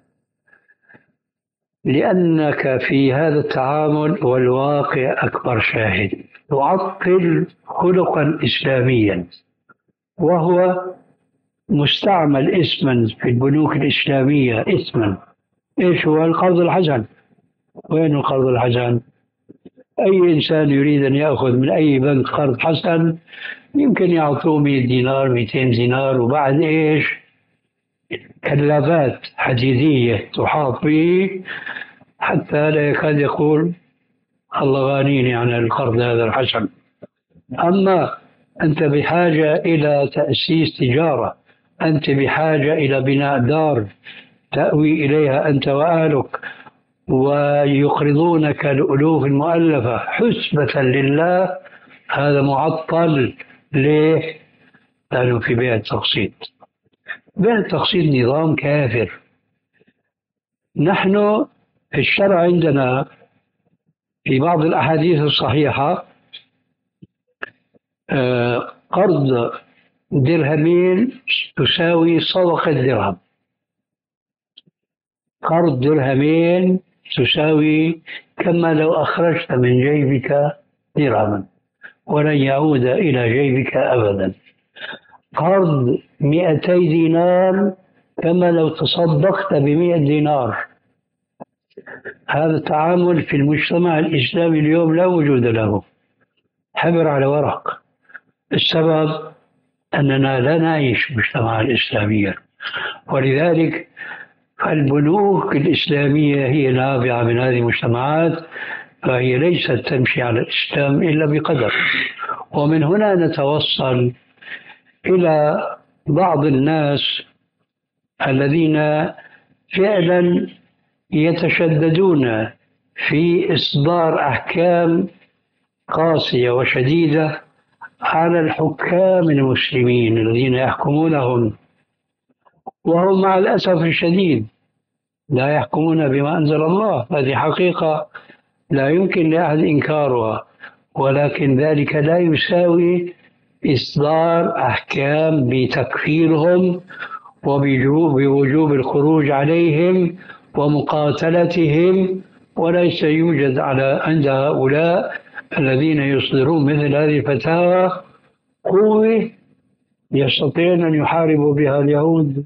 لأنك في هذا التعامل والواقع أكبر شاهد تعطل خلقا إسلاميا، وهو مستعمل اسما في البنوك الإسلامية. اسما إيش هو؟ القرض الحسن. وين القرض الحسن؟ أي إنسان يريد أن يأخذ من أي بنك قرض حسن يمكن يعطوه مئة دينار مئتين دينار، وبعد إيش؟ كلابات حديدية تحاط به حتى لا يكاد يقول الله غانيني عن القرض هذا الحسن. أما أنت بحاجة إلى تأسيس تجارة، أنت بحاجة إلى بناء دار تأوي إليها أنت وأهلك، ويقرضونك الألوف المؤلفة حسبة لله، هذا معطل. ليه؟ لأنه في بيع التقسيط. بيع التقسيط نظام كافر. نحن في الشرع عندنا في بعض الأحاديث الصحيحة قرض درهمين تساوي صدقة درهم. قرض درهمين تساوي كما لو أخرجت من جيبك درهما ولن يعود إلى جيبك أبدا. قرض مئتي دينار كما لو تصدقت بمئة دينار. هذا التعامل في المجتمع الإسلامي اليوم لا وجود له، حبر على ورق. السبب أننا لا نعيش مجتمعا إسلاميا، ولذلك فالبنوك الإسلامية هي نابعة من هذه المجتمعات، فهي ليست تمشي على الإسلام إلا بقدر. ومن هنا نتوصل إلى بعض الناس الذين فعلا يتشددون في إصدار أحكام قاسية وشديدة على الحكام المسلمين الذين يحكمونهم، وهم مع الأسف الشديد لا يحكمون بما أنزل الله. هذه حقيقة لا يمكن لأحد إنكارها، ولكن ذلك لا يساوي إصدار أحكام بتكفيرهم وبوجوب الخروج عليهم ومقاتلتهم. وليس يوجد على عند هؤلاء الذين يصدرون مثل هذه الفتاوى قوة يستطيعون أن يحاربوا بها اليهود.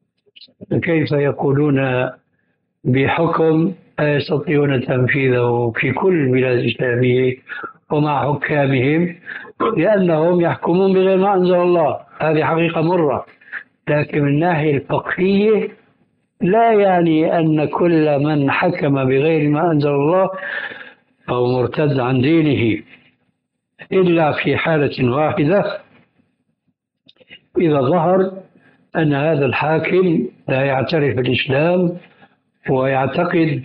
كيف يقولون بحكم يستطيعون تنفيذه في كل البلاد الإسلامية ومع حكامهم؟ لأنهم يحكمون بغير ما أنزل الله. هذه حقيقة مرة، لكن من الناحية الفقهية لا يعني أن كل من حكم بغير ما أنزل الله أو مرتد عن دينه، إلا في حالة واحدة: إذا ظهر أن هذا الحاكم لا يعترف بالإسلام ويعتقد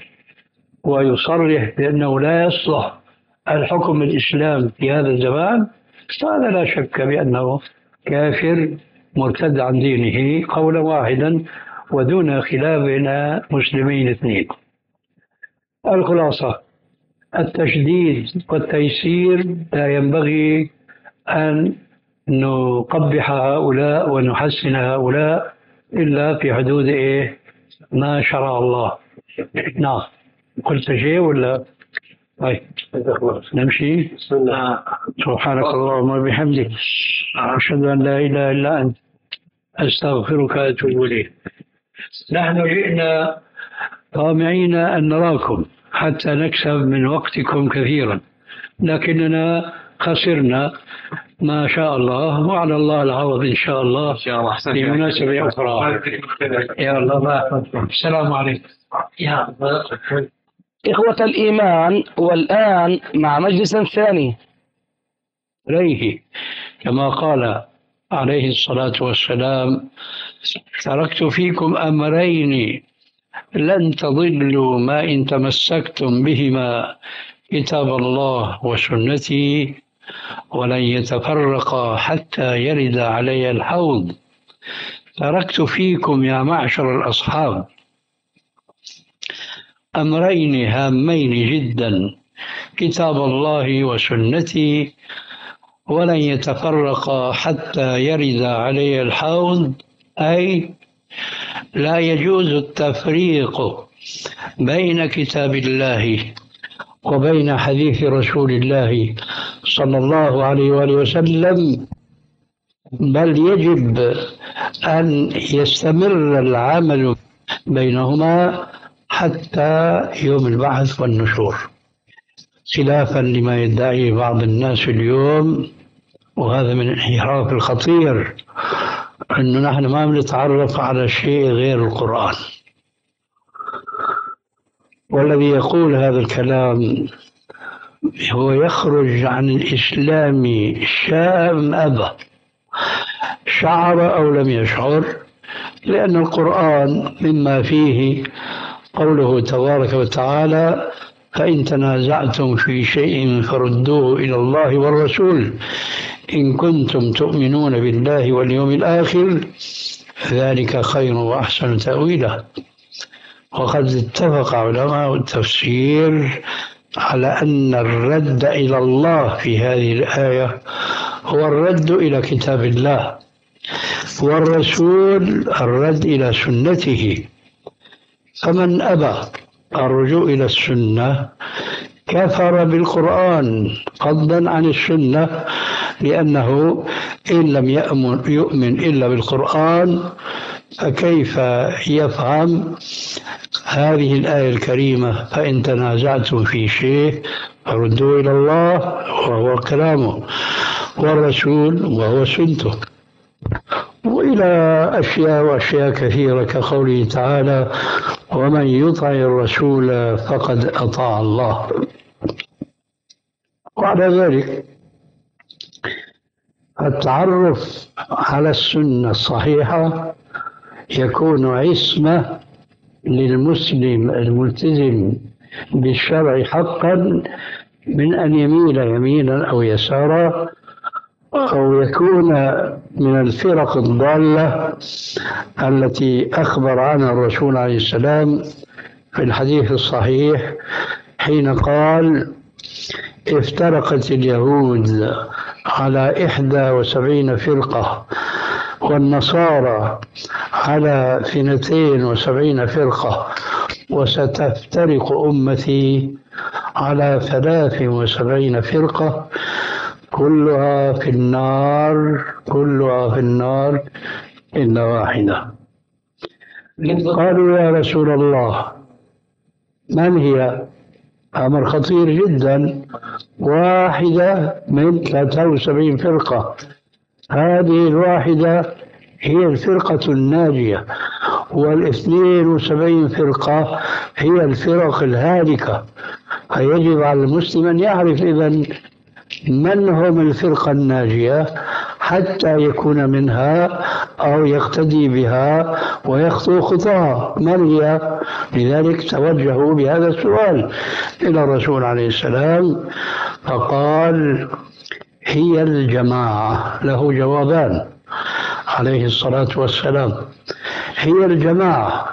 ويصرح بأنه لا يصلح الحكم الإسلام في هذا الزمان، فهذا لا شك بأنه كافر مرتد عن دينه قولا واحدا ودون خلاف بين مسلمين اثنين. الخلاصة: التشديد والتيسير لا ينبغي أن نقبح هؤلاء ونحسن هؤلاء إلا في حدود إيه؟ ما شرع الله. نعم. قلت شيء ولا؟ طيب نمشي. سبحانك اللهم وبحمدك أشهد أن لا إله إلا أنت أستغفرك وأتوب إليك. نحن جئنا طامعين أن نراكم حتى نكسب من وقتكم كثيرا، لكننا خسرنا ما شاء الله، وعلى الله العوض إن شاء الله إن شاء الله. أحسن. في مناسبة أخرى. يا الله ما يحفظكم. السلام عليكم. يا الله. إخوة الإيمان، والآن مع مجلس ثاني عليه كما قال عليه الصلاة والسلام: تركت فيكم أمرين لن تضلوا ما إن تمسكتم بهما، كتاب الله وسنتي، ولن يتفرقا حتى يرد علي الحوض. تركت فيكم يا معشر الأصحاب أمرين هامين جدا: كتاب الله وسنتي، ولن يتفرقا حتى يرد علي الحوض. أي لا يجوز التفريق بين كتاب الله وبين حديث رسول الله صلى الله عليه وآله وسلم، بل يجب أن يستمر العمل بينهما حتى يوم البعث والنشور، خلافا لما يدعي بعض الناس اليوم، وهذا من الانحراف الخطير، أنه نحن ما بنتعرف على شيء غير القرآن. والذي يقول هذا الكلام هو يخرج عن الإسلام شاء أم أبى، شعر أو لم يشعر، لأن القرآن مما فيه قوله تبارك وتعالى: فإن تنازعتم في شيء فردوه إلى الله والرسول إن كنتم تؤمنون بالله واليوم الآخر ذلك خير وأحسن تأويلا. وقد اتفق علماء التفسير على أن الرد إلى الله في هذه الآية هو الرد إلى كتاب الله، والرسول الرد إلى سنته. فمن أبى الرجوع إلى السنة كفر بالقرآن فضلا عن السنة، لأنه إن لم يؤمن إلا بالقرآن فكيف يفهم هذه الآية الكريمة: فإن تنازعتم في شيء فردوا إلى الله وهو كلامه، والرسول وهو سنته، وإلى أشياء وأشياء كثيرة كقوله تعالى: ومن يطع الرسول فقد أطاع الله. وعلى ذلك التعرف على السنة الصحيحة يكون عصمة للمسلم الملتزم بالشرع حقا من أن يميل يمينا أو يسارا، أو يكون من الفرق الضالة التي أخبر عنها الرسول عليه السلام في الحديث الصحيح حين قال: افترقت اليهود على إحدى وسبعين فرقة، والنصارى على اثنتين وسبعين فرقة، وستفترق أمتي على ثلاث وسبعين فرقة كلها في النار كلها في النار إلا واحدة. قالوا: يا رسول الله من هي؟ أمر خطير جدا، واحدة من ثلاث وسبعين فرقة، هذه الواحدة هي الفرقة الناجية، والاثنين وسبعين فرقة هي الفرق الهالكة. فيجب على المسلم أن يعرف إذن من هم الفرقة الناجية حتى يكون منها أو يقتدي بها ويخطو خطاها. من هي؟ لذلك توجهوا بهذا السؤال إلى الرسول عليه السلام فقال: هي الجماعة. له جوابان عليه الصلاة والسلام: هي الجماعة.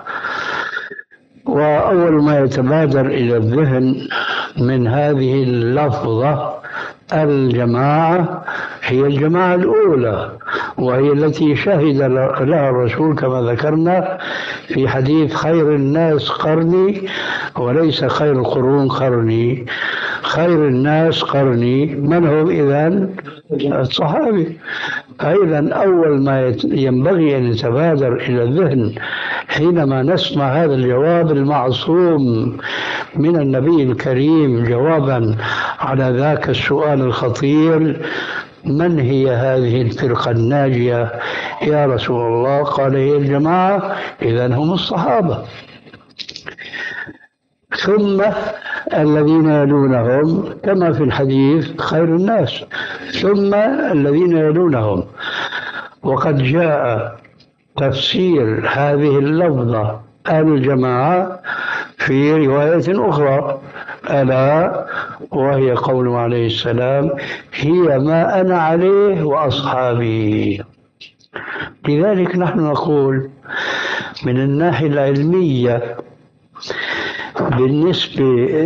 وأول ما يتبادر إلى الذهن من هذه اللفظة الجماعة هي الجماعة الأولى، وهي التي شهد لها الرسول كما ذكرنا في حديث: خير الناس قرني وليس خير القرون قرني. خير الناس قرني من هم إذن؟ الصحابة. فإذا أول ما يت- ينبغي أن يتبادر إلى الذهن حينما نسمع هذا الجواب المعصوم من النبي الكريم جوابا على ذاك السؤال الخطير: من هي هذه الفرقة الناجية يا رسول الله؟ قال: هي الجماعة. إذن هم الصحابة، ثم الذين يلونهم كما في الحديث خير الناس، ثم الذين يلونهم. وقد جاء تفسير هذه اللفظة أهل الجماعة في رواية أخرى، ألا وهي قوله عليه السلام: هي ما أنا عليه وأصحابي. لذلك نحن نقول من الناحية العلمية بالنسبة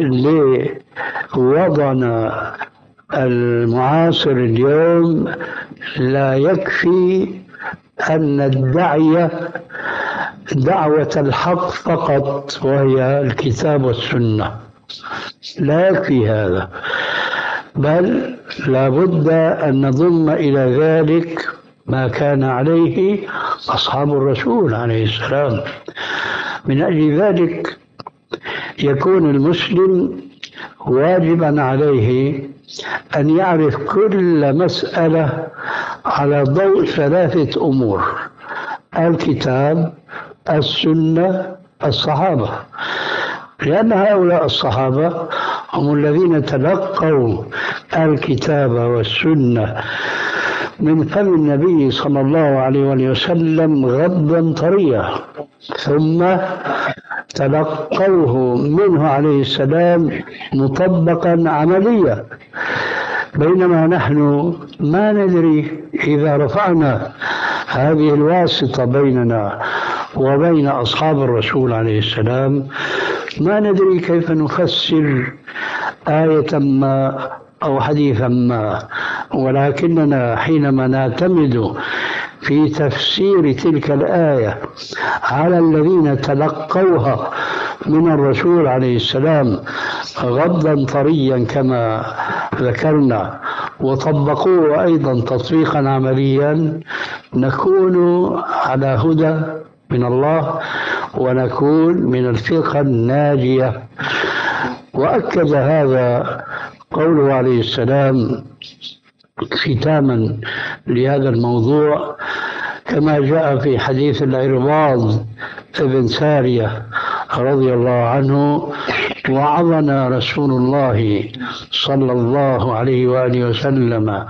لوضعنا المعاصر اليوم لا يكفي أن ندعي دعوة الحق فقط وهي الكتاب والسنة، لا يكفي هذا، بل لا بد أن نضم إلى ذلك ما كان عليه أصحاب الرسول عليه السلام. من أجل ذلك يكون المسلم واجبا عليه أن يعرف كل مسألة على ضوء ثلاثة أمور: الكتاب، السنة، الصحابة، لأن هؤلاء الصحابة هم الذين تلقوا الكتاب والسنة من فم النبي صلى الله عليه وسلم غضا طريا، ثم تلقوه منه عليه السلام مطبقا عمليا، بينما نحن ما ندري إذا رفعنا هذه الواسطة بيننا وبين أصحاب الرسول عليه السلام ما ندري كيف نفسر آية ما أو حديثا ما، ولكننا حينما نعتمد في تفسير تلك الآية على الذين تلقوها من الرسول عليه السلام غضا طريا كما ذكرنا وطبقوه أيضا تطبيقا عمليا، نكون على هدى من الله ونكون من الفرقة الناجية. وأكد هذا قوله عليه السلام ختاما لهذا الموضوع كما جاء في حديث العرباض ابن سارية رضي الله عنه: وعظنا رسول الله صلى الله عليه وآله وسلم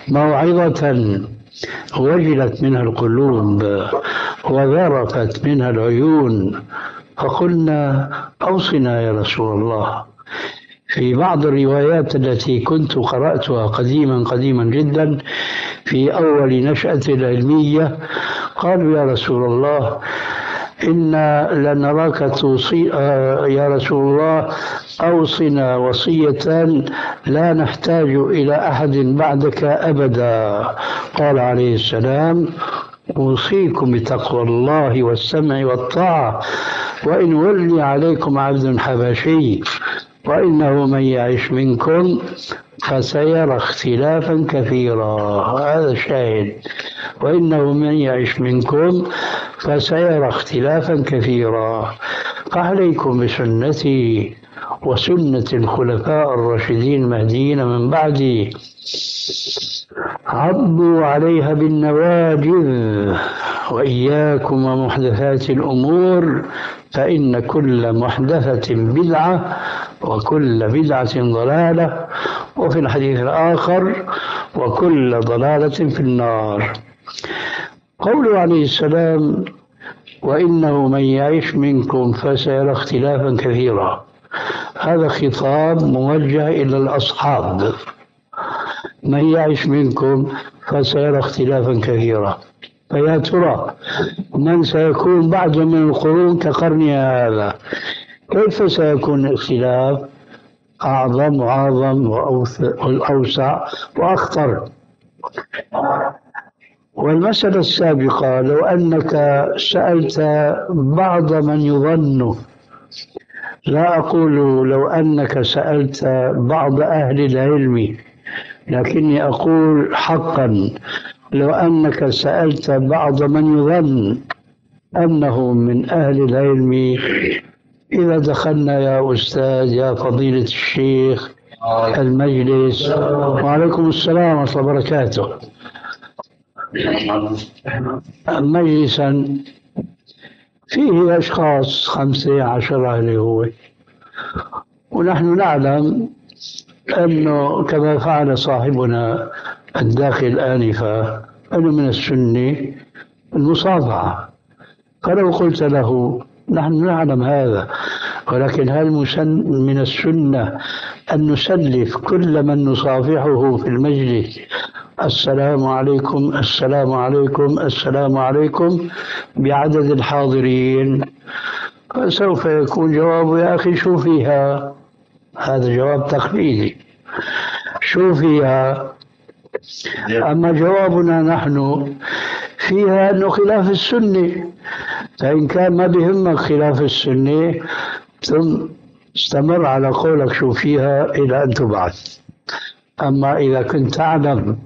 موعظة وجلت منها القلوب وذرفت منها العيون، فقلنا: أوصنا يا رسول الله. في بعض الروايات التي كنت قرأتها قديما قديما جدا في أول نشأة العلمية قالوا: يا رسول الله إنا لنراك توصي يا رسول الله أوصنا وصية لا نحتاج إلى أحد بعدك أبدا. قال عليه السلام: أوصيكم بتقوى الله والسمع والطاعة، وإن ولي عليكم عبد حبشي، وإنه من يعش منكم فسيرى اختلافا كثيرا. هذا الشاهد: وإنه من يعش منكم فسيرى اختلافا كثيرا، فعليكم بسنتي وسنة الخلفاء الراشدين المهديين من بعدي، عضوا عليها بالنواجذ، وإياكم ومحدثات الأمور، فإن كل محدثة بدعة وكل بدعة ضلالة، وفي الحديث الآخر: وكل ضلالة في النار. قوله عليه السلام: وإنه من يعيش منكم فسيرى اختلافا كثيرا، هذا خطاب موجه إلى الأصحاب. من يعيش منكم فسيرى اختلافا كثيرا، فيا ترى من سيكون بعد من القرون كقرنها هذا؟ كيف سيكون الاختلاف أعظم وأعظم وأوسع وأخطر؟ والمسألة السابقة لو أنك سألت بعض من يظن، لا أقول لو أنك سألت بعض أهل العلم، لكني أقول حقا لو أنك سألت بعض من يظن أنه من أهل العلم، إذا دخلنا يا أستاذ يا فضيلة الشيخ المجلس، وعليكم السلام ورحمة الله وبركاته، مجلسا فيه أشخاص خمسة عشرة اللي هو، ونحن نعلم أنه كما فعل صاحبنا الداخل آنفا أنه من السنة المصافحة. فلو قلت له نحن نعلم هذا، ولكن هل من السنة أن نسلف كل من نصافحه في المجلس السلام عليكم السلام عليكم السلام عليكم بعدد الحاضرين؟ فسوف يكون جوابه يا أخي شو فيها؟ هذا جواب تقليدي، شو فيها؟ أما جوابنا نحن فيها أنه خلاف السنة، فإن كان ما بيهمك خلاف السنة ثم استمر على قولك شو فيها إلى أن تبعث. أما إذا كنت تعلم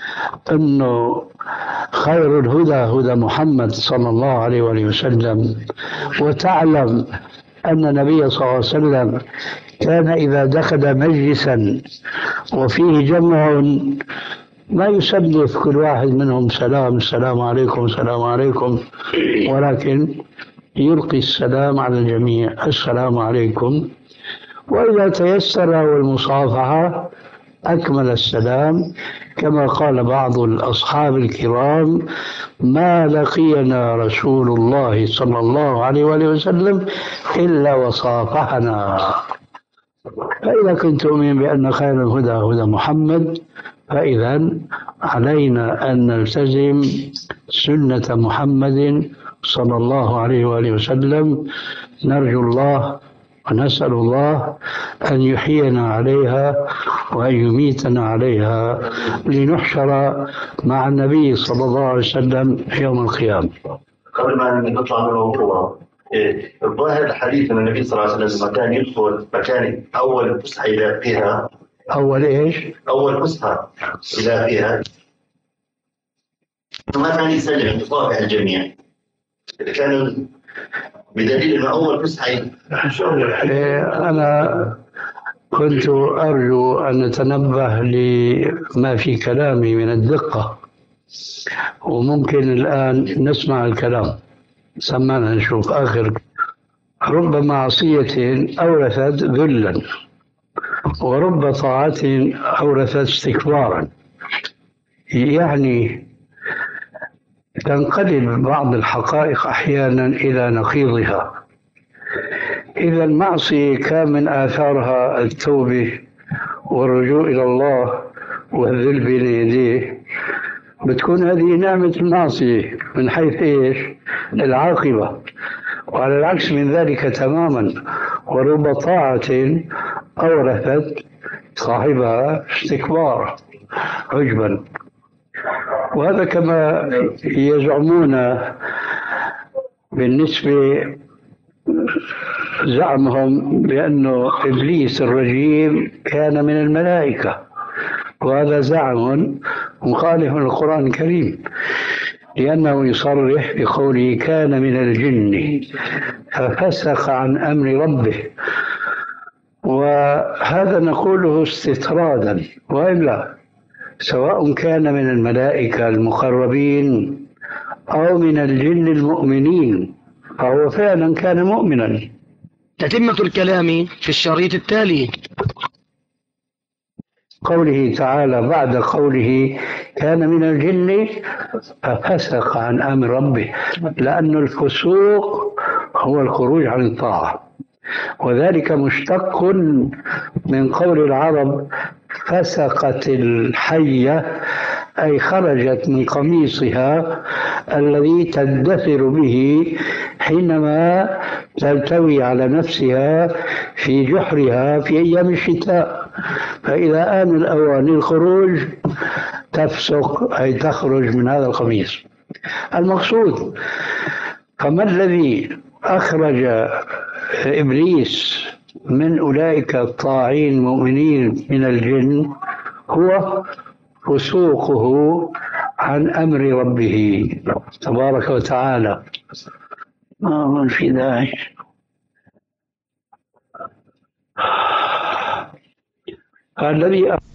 أنه خير الهدى هدى محمد صلى الله عليه وآله وسلم، وتعلم أن النبي صلى الله عليه وسلم كان إذا دخل مجلسا وفيه جمع ما يسلف كل واحد منهم سلام السلام عليكم السلام عليكم، ولكن يلقي السلام على الجميع السلام عليكم، وإذا تيسر والمصافحة أكمل السلام، كما قال بعض الأصحاب الكرام ما لقينا رسول الله صلى الله عليه وآله وسلم إلا وصافحنا. فإذا كنت تؤمن بأن خير الهدى هدى محمد، فإذا علينا أن نلتزم سنة محمد صلى الله عليه وآله وسلم. نرجو الله ونسأل الله أن يحيينا عليها وأن يميتنا عليها لنحشر مع النبي صلى الله عليه وسلم يوم القيامة. قبل ما نطلع من الموضوع، الظاهر الحديث أن النبي صلى الله عليه وسلم لما كان يدخل مكان أول فسحة إلى فيها، أول إيش؟ أول فسحة إلى فيها ما كان يسلم يصافح الجميع، كان بدليل أنه أول فسحة. أنا كنت أرجو أن نتنبه لما في كلامي من الدقة، وممكن الآن نسمع الكلام. سمعنا نشوف آخر. رب معصية أورثت ذلا، ورب طاعة أورثت استكبارا. يعني تنقلب بعض الحقائق أحيانا إلى نقيضها. إذا المعصية كان من آثارها التوبة والرجوع إلى الله والذل بين يديه، بتكون هذه نعمة المعصية من حيث إيش؟ العاقبة. وعلى العكس من ذلك تماما، ورب طاعة أورثت صاحبها استكبارا عجبا. وهذا كما يزعمون بالنسبة زعمهم بأنه إبليس الرجيم كان من الملائكة، وهذا زعم مخالف للقرآن الكريم، لأنه يصرح بقوله كان من الجن ففسق عن أمر ربه، وهذا نقوله استطرادا، وإلا سواء كان من الملائكة المقربين أو من الجن المؤمنين فهو فعلا كان مؤمنا. تتمة الكلام في الشريط التالي. قوله تعالى بعد قوله كان من الجن ففسق عن أمر ربه، لأن الفسوق هو الخروج عن الطاعة، وذلك مشتق من قول العرب فسقت الحية، أي خرجت من قميصها الذي تدثر به حينما تلتوي على نفسها في جحرها في أيام الشتاء، فإذا آن الأوان الخروج تفسق أي تخرج من هذا القميص. المقصود فما الذي أخرج إبليس من أولئك الطاعين المؤمنين من الجن؟ هو فسوقه عن أمر ربه تبارك وتعالى. ما أظن في داعي. الذي